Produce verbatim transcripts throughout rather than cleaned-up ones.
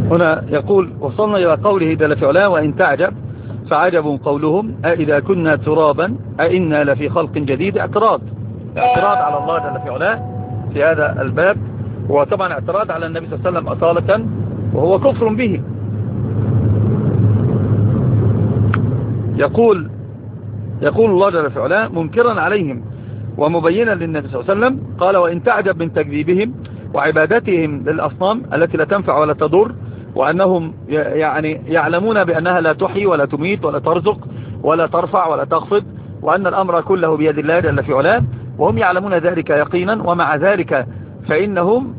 هنا يقول وصلنا إلى قوله جل في علاه وإن تعجب فعجب قولهم أئذا كنا ترابا أئنا لفي خلق جديد. اعتراض اعتراض على الله جل في علاه في هذا الباب، وطبعا اعتراض على النبي صلى الله عليه وسلم أصالة، وهو كفر به. يقول يقول الله جل في علاه منكرا عليهم ومبينا للنبي صلى الله عليه وسلم، قال وإن تعجب من تكذيبهم وعبادتهم للأصنام التي لا تنفع ولا تضر، وأنهم يعني يعلمون بأنها لا تحيي ولا تميت ولا ترزق ولا ترفع ولا تخفض، وأن الأمر كله بيد الله جل في علاه، وهم يعلمون ذلك يقينا، ومع ذلك فإنهم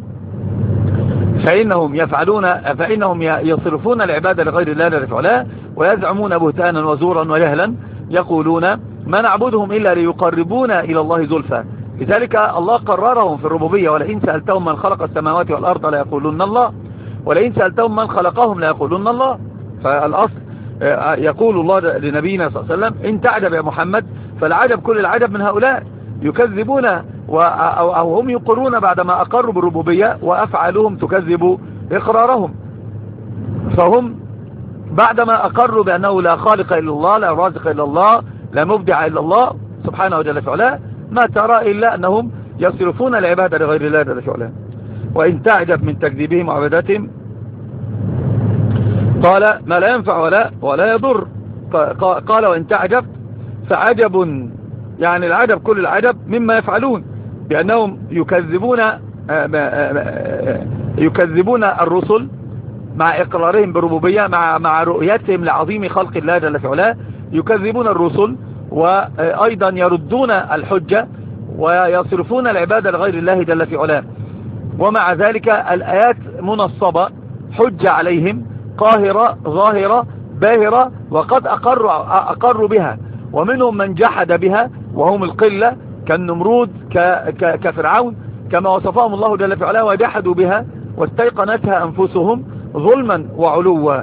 فإنهم يفعلون فإنهم يصرفون العبادة لغير الله جل في علاه، ويزعمون بهتانا وزورا وجهلا، يقولون ما نعبدهم إلا ليقربونا إلى الله زلفى. لذلك الله قررهم في الربوبية، ولئن سألتهم من خلق السماوات والأرض لا يقولون الله، ولئن سألتهم من خلقهم لا يقولون الله. فالأصل يقول الله لنبينا صلى الله عليه وسلم إن تعجب يا محمد، فالعجب كل العجب من هؤلاء يكذبون أو هم يقرون بعدما أقروا بالربوبية، وأفعالهم تكذب إقرارهم. فهم بعدما أقروا بأنه لا خالق إلا الله، لا رازق إلا الله، لا مبدع إلا الله سبحانه وجل في علاه، ما ترى إلا أنهم يصرفون العبادة لغير الله جل في علاه. وإن تعجب من تكذيبهم وعبادتهم قال ما لا ينفع ولا ولا يضر. قال وإن تعجب فعجب، يعني العجب كل العجب مما يفعلون، بأنهم يكذبون يكذبون الرسل مع إقرارهم بالربوبية، مع مع رؤيتهم لعظيم خلق الله جل في علاه، يكذبون الرسل، وأيضا يردون الحجة ويصرفون العبادة لغير الله جل في علاه. ومع ذلك الآيات منصبة حجة عليهم قاهرة ظاهرة باهرة، وقد أقروا, أقروا بها، ومنهم من جحد بها وهم القلة كالنمرود كفرعون كما وصفهم الله جل في علاه، وجحدوا بها واستيقنتها أنفسهم ظلما وعلوا.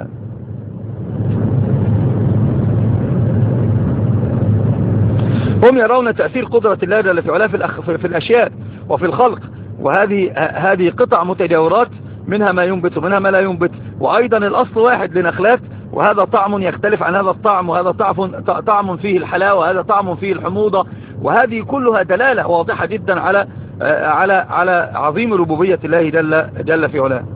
هم يرون تأثير قدرة الله جل في علاه في الأشياء وفي الخلق، وهذه هذه قطع متجاورات، منها ما ينبت ومنها ما لا ينبت، وأيضا الأصل واحد لنخلات، وهذا طعم يختلف عن هذا الطعم، وهذا طعم فيه الحلاوة وهذا طعم فيه الحموضة، وهذه كلها دلالة واضحة جدا على على على عظيم ربوبية الله جل جل في علاه.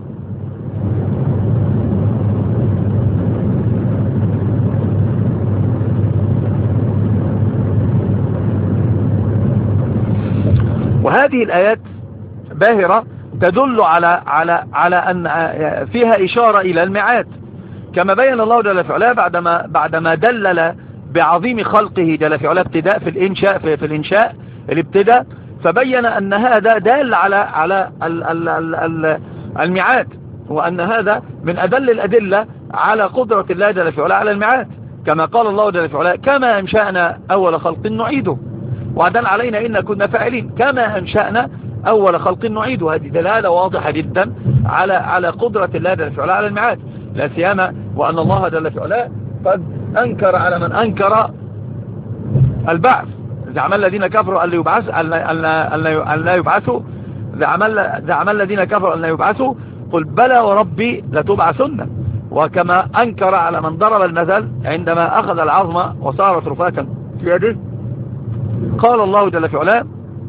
وهذه الآيات باهرة تدل على على على أن فيها إشارة إلى الميعاد، كما بين الله جل في علاه بعدما بعدما دلل بعظيم خلقه جل في علاه ابتداء في الإنشاء في, في الإنشاء الابتداء، فبين أن هذا دال على على الميعاد، وأن هذا من أدل الأدلة على قدرة الله جل في علاه على الميعاد، كما قال الله جل في علاه كما أنشأنا أول خلق نعيده وعدل علينا إن كنا فاعلين، كما أنشأنا أول خلق نعيده. هذه دلالة واضحة جدا على على قدرة الله جل في علاه على الميعاد، لا سيما وأن الله جل في علاه قد أنكر على من أنكر البعث. زعم الذين كفروا أن يبعث أن لا يبعثوا زعم الذين كفروا أن لا يبعثوا قل بلى وربي لتبعثن. وكما أنكر على من ضرب المثل عندما أخذ العظم وصارت رفاتا في يده، قال الله جل في علاه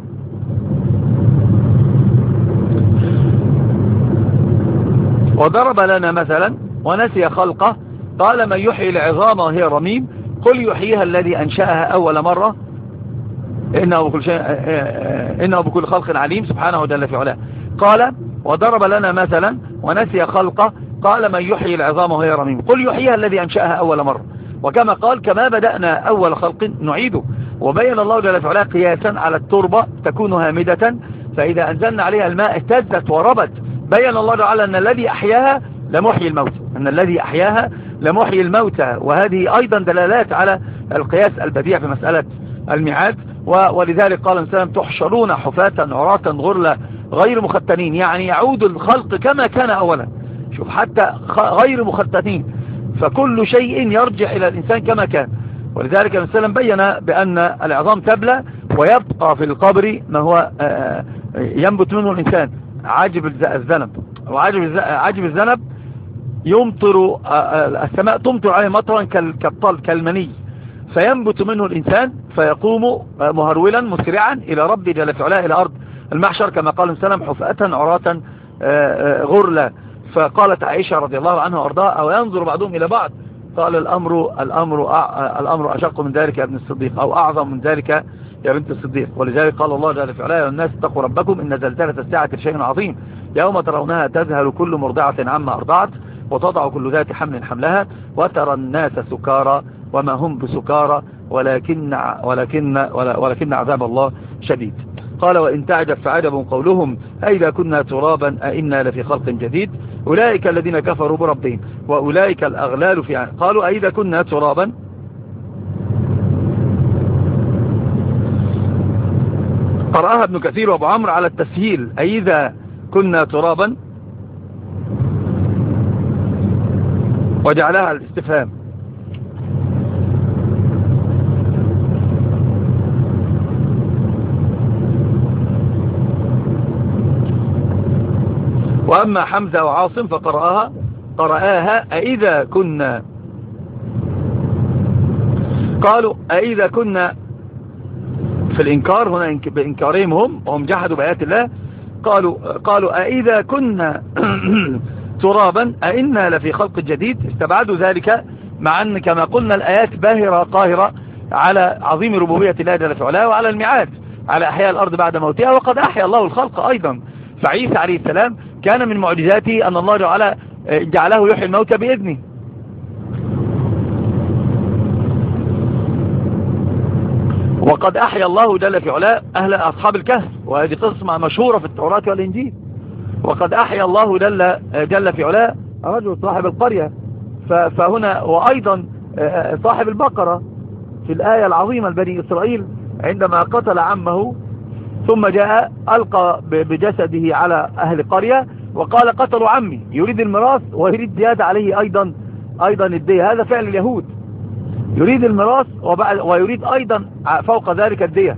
وضرب لنا مثلا ونسي خلقه قال من يحيي العظام وهي رميم قل يحييها الذي أنشأها أول مرة إنه بكل, شيء إنه بكل خلق عليم سبحانه جل في علاه. قال وضرب لنا مثلا ونسي خلقه قال من يحيي العظام وهي رميم قل يحييها الذي أنشأها أول مرة. وكما قال كما بدأنا أول خلق نعيده. وبين الله جل في علاه قياسا على التربة تكون هامدة فإذا أنزلنا عليها الماء اهتزت وربت. بين الله تعالى أن الذي أحياها لمحيي الموت أن الذي أحياها لمحيي الموتى. وهذه أيضا دلالات على القياس البديع في مسألة الميعاد. ولذلك قال الإنسان تحشرون حفاة عراة غرلا غير مختنين، يعني يعود الخلق كما كان أولا. شوف حتى غير مختنين، فكل شيء يرجع إلى الإنسان كما كان. ولذلك الإنسان بين بأن العظام تبلى ويبقى في القبر ما هو ينبت منه الإنسان عاجب الذنب. وعاجب الذنب يمطر السماء تمطر عليه مطرا كالطل كالمني، فينبت منه الإنسان فيقوم مهرولا مسرعا إلى ربه جل في علاه إلى أرض المحشر كما قال السلام حفأة عراة غرلا. فقالت عائشة رضي الله عنها وارضاها أو ينظر بعضهم إلى بعض؟ قال الأمر الأمر الأمر أشق من ذلك يا ابن الصديق، أو أعظم من ذلك يا بنت الصديق. ولذلك قال الله جل في علاه يا الناس اتقوا ربكم إن زلزلة الساعة شيء عظيم يوم ترونها تذهل كل مرضعة عما أرضعت وتضع كل ذات حمل حملها وترى الناس سكارى وما هم بسكارى ولكن ولكن ولكن عذاب الله شديد. قال وإن تعجب فعجب قولهم أئذا كنا ترابا أئنا لفي خلق جديد أولئك الذين كفروا بربهم وأولئك الأغلال في عنق. قالوا أئذا كنا ترابا، قرأها ابن كثير وابو عمرو على التسهيل أئذا كنا ترابا وجعلها على الاستفهام. وأما حمزة وعاصم فقرأها قرأها أئذا كنا، قالوا أئذا كنا في الإنكار هنا بإنكارهم هم وهم جحدوا بآيات الله. قالوا قالوا أئذا كنا ترابا أئنا لفي خلق جديد، استبعدوا ذلك مع أن كما قلنا الآيات باهرة قاهرة على عظيم ربوبية الله جل في علاه وعلى الميعاد على أحياء الأرض بعد موتها، وقد أحيا الله الخلق أيضا. فعيسى عليه السلام كان من معجزاته أن الله جعله, جعله يحيي الموتى بإذنه. وقد أحيا الله جل في علاه أهل أصحاب الكهف، وهذه قصة مشهورة في التوراة والإنجيل. وقد أحيا الله جل, جل في علاه رجل صاحب القرية، فهنا وأيضا صاحب البقرة في الآية العظيمة لبني إسرائيل عندما قتل عمه ثم جاء ألقى بجسده على أهل قرية وقال قتلوا عمي، يريد الميراث ويريد زيادة عليه أيضا أيضا الدية. هذا فعل اليهود، يريد الميراث ويريد أيضا فوق ذلك الدية.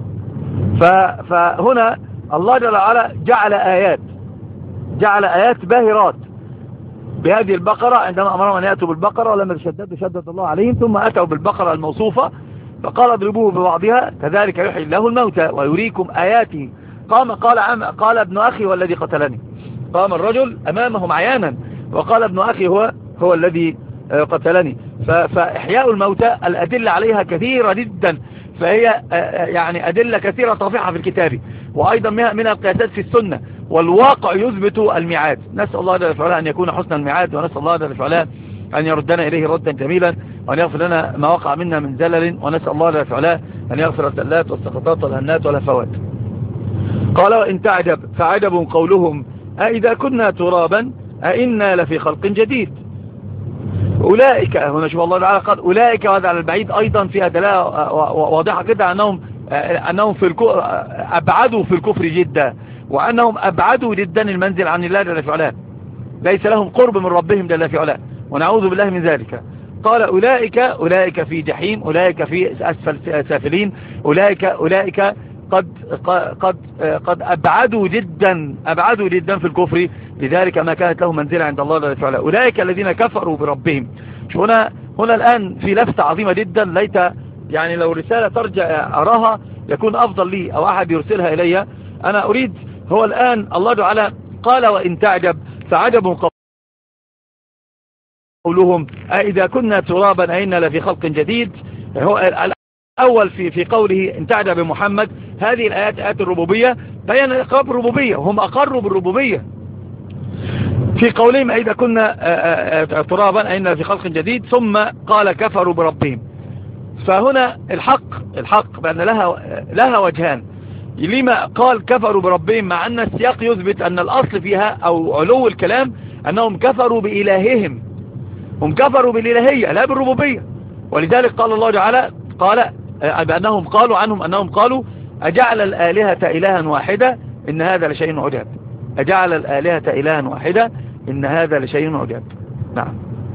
فهنا الله جل وعلا جعل آيات جعل آيات باهرات بهذه البقرة عندما أمرهم أن يأتوا بالبقرة ولما تشدد شدد الله عليهم ثم أتوا بالبقرة الموصوفة فقال اضربوه ببعضها كذلك يحيي الله الموتى ويريكم آياته. قام قال عم قال ابن أخي والذي قتلني، قام الرجل أمامهم عيانا وقال ابن أخي هو هو الذي قتلني. فإحياء الموتى الأدلة عليها كثيرة جدا، فهي يعني أدلة كثيرة طافحة في الكتاب وأيضا من القياسات في السنة، والواقع يثبت الميعاد. نسأل الله جل وعلا أن يكون حسن الميعاد، ونسأل الله جل وعلا أن يردنا إليه ردا جميلا، وأن يغفر لنا ما وقع منا من زلل، ونسأل الله جل وعلا أن يغفر الزلات والسقطات والهنات والهفوات. قال وإن تعجب فعجب قولهم أئذا كنا ترابا أئنا لفي خلق جديد. أولئك هنا شوف الله تعالى قال أولئك، وهذا على البعيد أيضا فيها دلالة واضحة كده أنهم أنهم في أبعدوا في الكفر جدا، وأنهم أبعدوا جدا المنزل عن الله جل في علاه، ليس لهم قرب من ربهم جل في علاه، ونعوذ بالله من ذلك. قال أولئك أولئك في جحيم، أولئك في أسفل سافلين، أولئك أولئك قد قد قد أبعدوا جدا أبعدوا جدا في الكفر، لذلك ما كانت لهم منزلة عند الله جل وعلا. أولئك الذين كفروا بربهم. شو هنا هنا الآن في لفتة عظيمة جدا، ليت يعني لو رسالة ترجع أراها يكون أفضل لي أو أحد يرسلها إلي. أنا أريد هو الآن الله تعالى قال وإن تعجب فعجب قولهم أئذا كنا ترابا أئنا لفي خلق جديد. هو الأول في في قوله إن تعجب محمد، هذه الآيات آيات الربوبية بيان إقرار الربوبية، وهم أقروا بالربوبية. في قولهم أئذا كنا ترابا أئنا لفي خلق جديد، ثم قال كفروا بربهم. فهنا الحق الحق بأن لها لها وجهان. لما قال كفروا بربهم مع أن السياق يثبت أن الأصل فيها أو علو الكلام أنهم كفروا بإلههم، هم كفروا بالإلهية لا بالربوبية. ولذلك قال الله تعالى قال بأنهم قالوا عنهم أنهم قالوا أجعل الآلهة إلها واحدة إن هذا لشيء عجاب. أجعل الآلهة إلها واحدة إن هذا لشيء عجاب. نعم،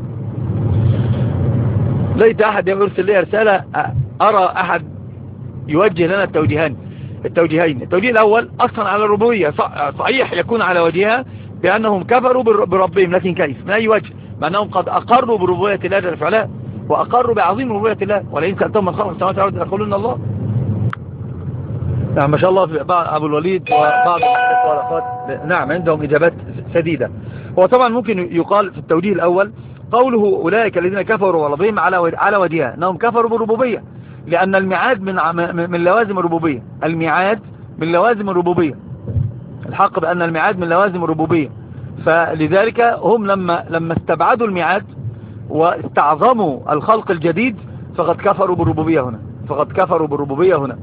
ليت أحد يرسل لي رسالة أرى أحد يوجه لنا التوجيهين التوجيهين التوجيه الأول أصلا على الربوبية صحيح يكون على وجهها بأنهم كفروا بربهم، لكن كيف؟ من أي وجه؟ بأنهم قد أقروا بربوبية الله جل وعلا وأقروا بعظيم ربوبية الله، ولئن سألتهم من خلق السماوات والأرض يقولون الله. نعم ما شاء الله في بعض أبو الوليد وبعض الأخوات نعم عندهم إجابات سديدة. هو طبعا ممكن يقال في التوجيه الأول قوله أولئك الذين كفروا بربهم على على وجهها أنهم كفروا بالربوبية، لأن الميعاد من من لوازم الربوبية، الميعاد من لوازم الربوبية، الحق بأن الميعاد من لوازم الربوبية. فلذلك هم لما لما استبعدوا الميعاد واستعظموا الخلق الجديد فقد كفروا بالربوبية هنا، فقد كفروا بالربوبية هنا.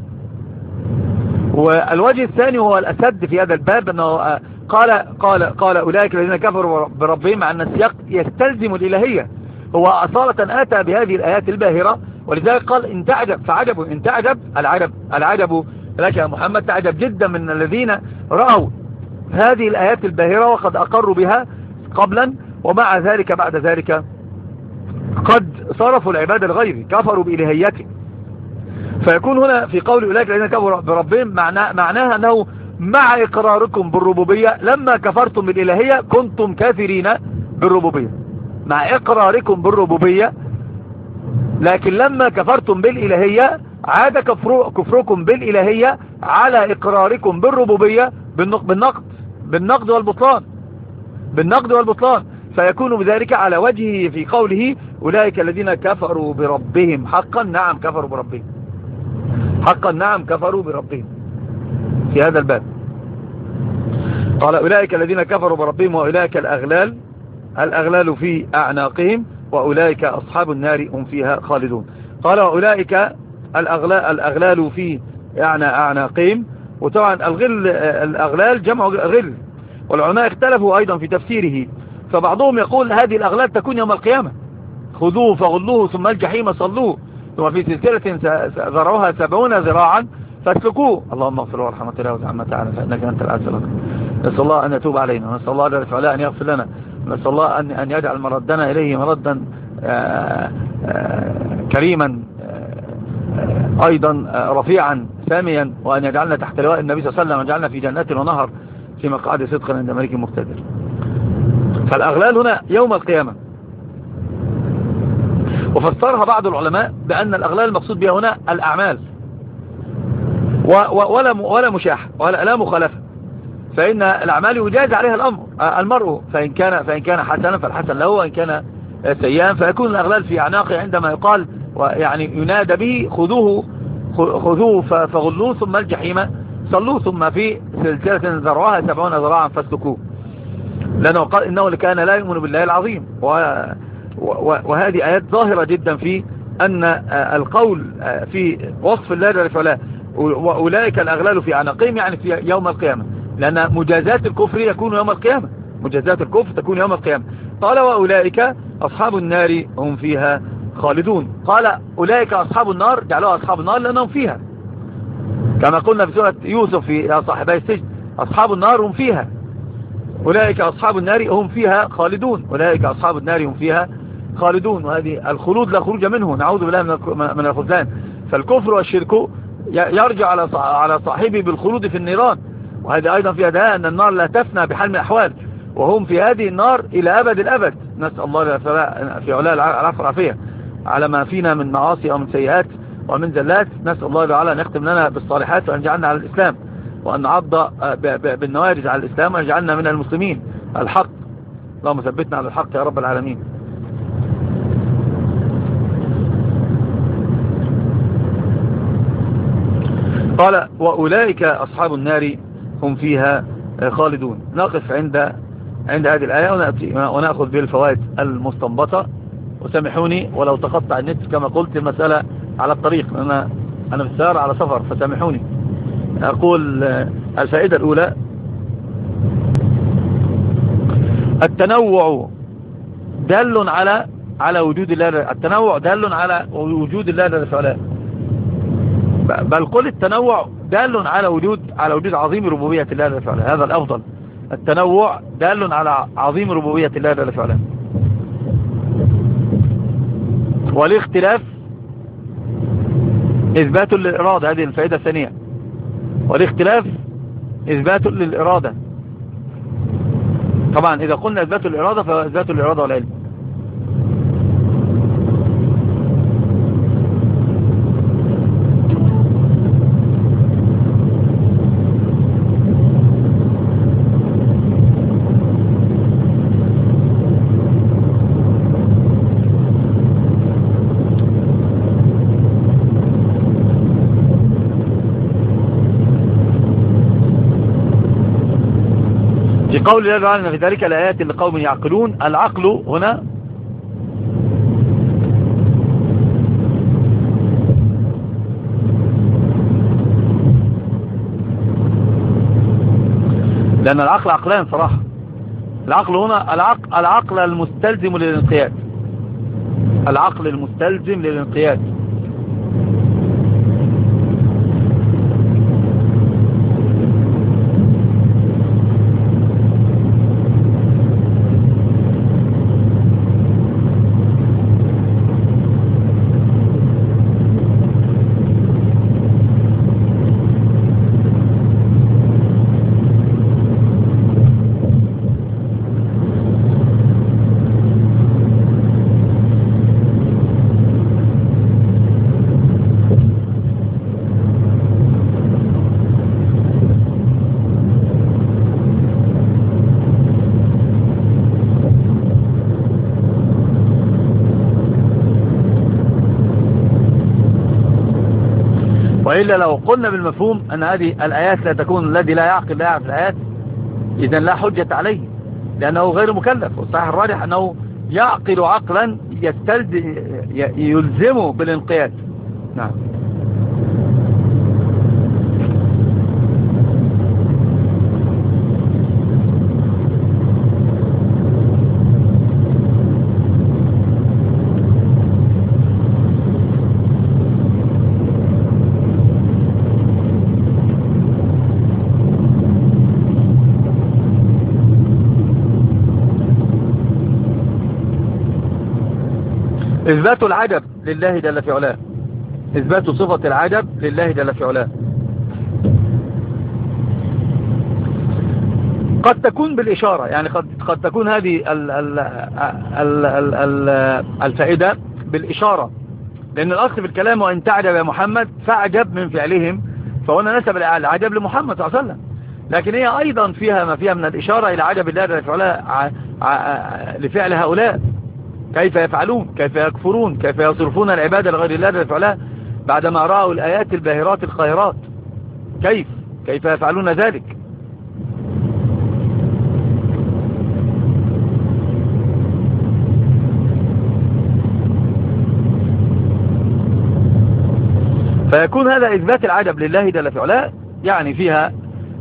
والوجه الثاني هو الأسد في هذا الباب، أنه قال قال قال أولئك الذين كفروا بربهم، مع أن السياق يستلزم الإلهية، هو أصالة آتى بهذه الآيات الباهرة، ولذلك قال إن تعجب فعجب، إن تعجب العجب العجب لك يا محمد، تعجب جدا من الذين رأوا هذه الآيات الباهرة وقد أقروا بها قبلا، ومع ذلك بعد ذلك قد صرفوا العبادة الغير، كفروا بإلهيته. فيكون هنا في قول أولئك الذين كفروا بربهم معناه معناها أنه مع إقراركم بالربوبية لما كفرتم بالإلهية كنتم كافرين بالربوبية، مع إقراركم بالربوبية، لكن لما كفرتم بالإلهية عاد كفر كفركم بالإلهية على إقراركم بالربوبية بالنقد بالنقد والبطلان بالنقد والبطلان فيكون بذلك على وجهه في قوله أولئك الذين كفروا بربهم حقا نعم كفروا بربهم حقا نعم كفروا بربهم في هذا الباب. قال أولئك الذين كفروا بربهم وأولئك الأغلال الأغلال في أعناقهم وأولئك أصحاب النار هم فيها خالدون. قال وأولئك الأغلال, الأغلال في يعني أعناقهم، وطبعا الغل الأغلال جمع غل، والعلماء اختلفوا أيضا في تفسيره، فبعضهم يقول هذه الأغلال تكون يوم القيامة، خذوه فغلوه ثم الجحيم صلوه ثم في سلسلة ذرعها سبعون ذراعا فاسلكوه. اللهم اغفر وارحمة الله وتعالى تعالى فإنك أنت العز الأكبر. نسأل الله أن يتوب علينا، ونسأل الله جل وعلا أن يغفر لنا، ونسأل الله أن أن يجعل مردنا إليه مردا آآ آآ كريما آآ أيضا رفيعا ساميا، وأن يجعلنا تحت لواء النبي صلى الله عليه وسلم ويجعلنا في جنات ونهر في مقعد صدق عند ملك مقتدر. فالأغلال هنا يوم القيامة، وفسرها بعض العلماء بأن الأغلال المقصود بها هنا الأعمال ولا ولا مشاحة ولا لا مخالفة، فإن الأعمال يجاز عليها الأمر المرء، فإن كان فإن كان حسنا فالحسن له، وإن كان سيئا فيكون الأغلال في أعناقه عندما يقال ويعني ينادى به خذوه خذوه فغلوه ثم الجحيم صلوه ثم في سلسلة ذرعها سبعون ذراعا فاسلكوه، لأنه قال إنه كان لا يؤمن بالله العظيم. وهذه آيات ظاهرة جدا في أن القول في وصف الله جل وعلا وأولئك الأغلال في أعناقهم يعني في يوم القيامة، لأن مجازات الكفر يكون يوم القيامة، مجازات الكفر تكون يوم القيامة. قال وأولئك أصحاب النار هم فيها خالدون. قال أولئك أصحاب النار جعلوها أصحاب النار لأنهم فيها، كما قلنا في سورة يوسف في صاحبي السجن أصحاب النار هم فيها، أولئك أصحاب النار هم فيها خالدون، أولئك أصحاب النار هم فيها خالدون. وهذه الخلود لا خروج منه، نعوذ بالله من الخذلان. فالكفر والشرك يرجع على على صاحبه بالخلود في النيران، وهذا أيضا فيها دلاله أن النار لا تفنى بحال من الأحوال، وهم في هذه النار إلى أبد الأبد. نسأل الله في علاء العفو والعافية على ما فينا من معاصي ومن سيئات ومن زلات. نسأل الله تعالى أن يختم لنا بالصالحات وأن يجعلنا على الإسلام، وأن نعض بالنوارج على الإسلام، وأن يجعلنا من المسلمين الحق. اللهم ثبتنا على الحق يا رب العالمين. قال وأولئك أصحاب النار هم فيها خالدون. نقف عند عند هذه الآية ونأخذ بالفوائد المستنبطة. وسامحوني ولو تقطع النت كما قلت المسألة على الطريق، أنا أنا في السيارة على سفر فسامحوني. أقول الفائدة الأولى التنوع دال على على وجود الله، التنوع دال على وجود الله جل وعلا، بل قل التنوع دال على وجود على وجود عظيم ربوبية الله جل وعلا، هذا الأفضل. التنوع دال على عظيم ربوبية الله جل وعلا. والاختلاف إثبات للإرادة، هذه الفائدة الثانية. والاختلاف إثبات للإرادة. طبعا إذا قلنا إثبات الإرادة فإثبات الإرادة والعلم. في قول الله تعالى في ذلك الآيات لقوم يعقلون، العقل هنا لأن العقل عقلان صراحة. العقل هنا العقل, العقل المستلزم للانقياد، العقل المستلزم للانقياد. وإلا لو قلنا بالمفهوم أن هذه الآيات لا تكون الذي لا يعقل لا يعرف الآيات، إذن لا حجة عليه لأنه غير مكلف. والصحيح الراجح أنه يعقل عقلا يلزمه بالانقياد. نعم. إثبات العجب لله جل في علاه، إثبات صفة العجب لله جل في علاه قد تكون بالإشارة، يعني قد, قد تكون هذه ال ال ال ال ال الفائدة بالإشارة، لأن الأصل في الكلام وإن تعجب يا محمد فأعجب من فعلهم، فهنا نسب العجب لمحمد صلى الله عليه وسلم، لكن هي أيضا فيها ما فيها من الإشارة إلى عجب الله جل في علاه لفعل هؤلاء، كيف يفعلون، كيف يكفرون، كيف يصرفون العبادة لغير الله جل وعلا بعدما رأوا الآيات الباهرات القاهرات، كيف كيف يفعلون ذلك. فيكون هذا إثبات العجب لله جل وعلا، يعني فيها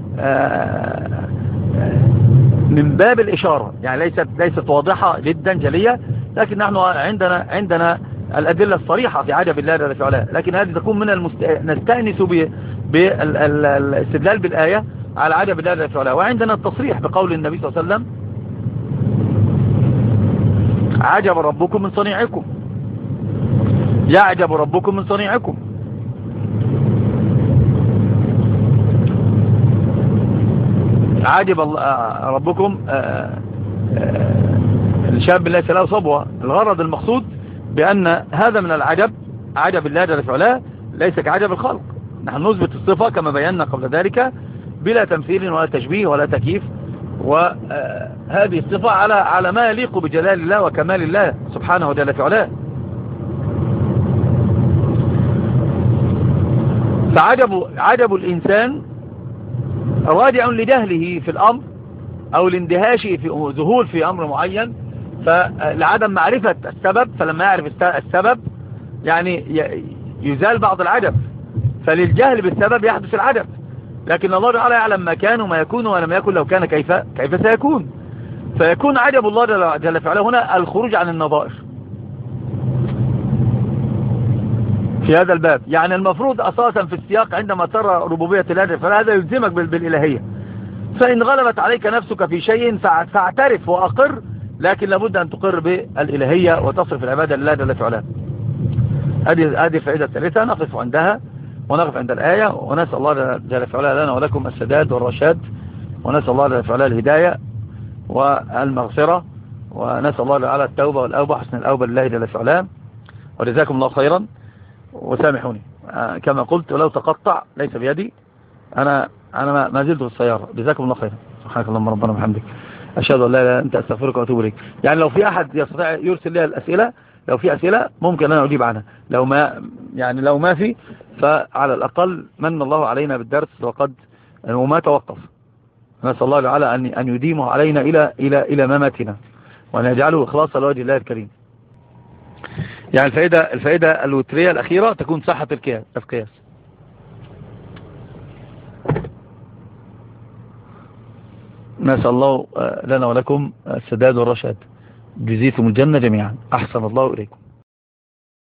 من باب الإشارة، يعني ليست ليست واضحة جدا جلية، لكن نحن عندنا عندنا الأدلة الصريحة في عجب الله جل وعلا، لكن هذه تكون من المست... نستأنس بالاستدلال بالآية على عجب الله جل وعلا، وعندنا التصريح بقول النبي صلى الله عليه وسلم عجب ربكم من صنيعكم، يعجب ربكم من صنيعكم. عجب ربكم الشاب ليس له صبوة. الغرض المقصود بأن هذا من العجب، عجب الله جل وعلا ليس كعجب الخلق. نحن نثبت الصفة كما بينا قبل ذلك بلا تمثيل ولا تشبيه ولا تكييف، وهذه الصفة على على ما يليق بجلال الله وكمال الله سبحانه جل وعلا. فعجب عجب الإنسان راجع لجهله في الأمر أو لاندهاشه في ذهول في أمر معين، فلعدم معرفة السبب، فلما يعرف السبب يعني يزال بعض العجب، فللجهل بالسبب يحدث العجب، لكن الله تعالى يعلم ما كان وما يكون ولم يكن لو كان كيف كيف سيكون. فيكون عجب الله جل وعلا هنا الخروج عن النظائر في هذا الباب. يعني المفروض أساسا في السياق عندما ترى ربوبية الله فهذا يلزمك بالإلهية، فإن غلبت عليك نفسك في شيء فاعترف وأقر، لكن لابد أن تقر بالإلهية وتصرف العبادة لله جل وعلا. هذه هذه الفائدة الثالثة نقف عندها ونقف عند الآية، ونسأل الله جل وعلا لنا ولكم السداد والرشاد، ونسأل الله جل وعلا الهداية. والمغفرة، ونسأل الله على التوبة والأوبة حسن الأوبة لله جل في علام. وجزاكم الله خيرا، وسامحوني كما قلت ولو تقطع ليس بيدي، أنا أنا ما زلت في السيارة. جزاكم الله خيرا، سبحانك اللهم ربنا وبحمدك، أشهد أن لا إله إلا أنت، أستغفرك وأتوب إليك. يعني لو في أحد يستطيع يرسل لي الأسئلة، لو في أسئلة ممكن أنا أجيب عنها، لو ما يعني لو ما في فعلى الأقل من الله علينا بالدرس وقد وما توقف. نسأل الله تعالى أن أن يديمه علينا إلى إلى إلى مماتنا، وأن يجعله إخلاصا لوجه الله الكريم. يعني الفائدة الفائدة الوترية الأخيرة تكون صحة القياس. نسأل الله لنا ولكم السداد والرشاد، جزيتم الجنة جميعا. أحسن الله إليكم.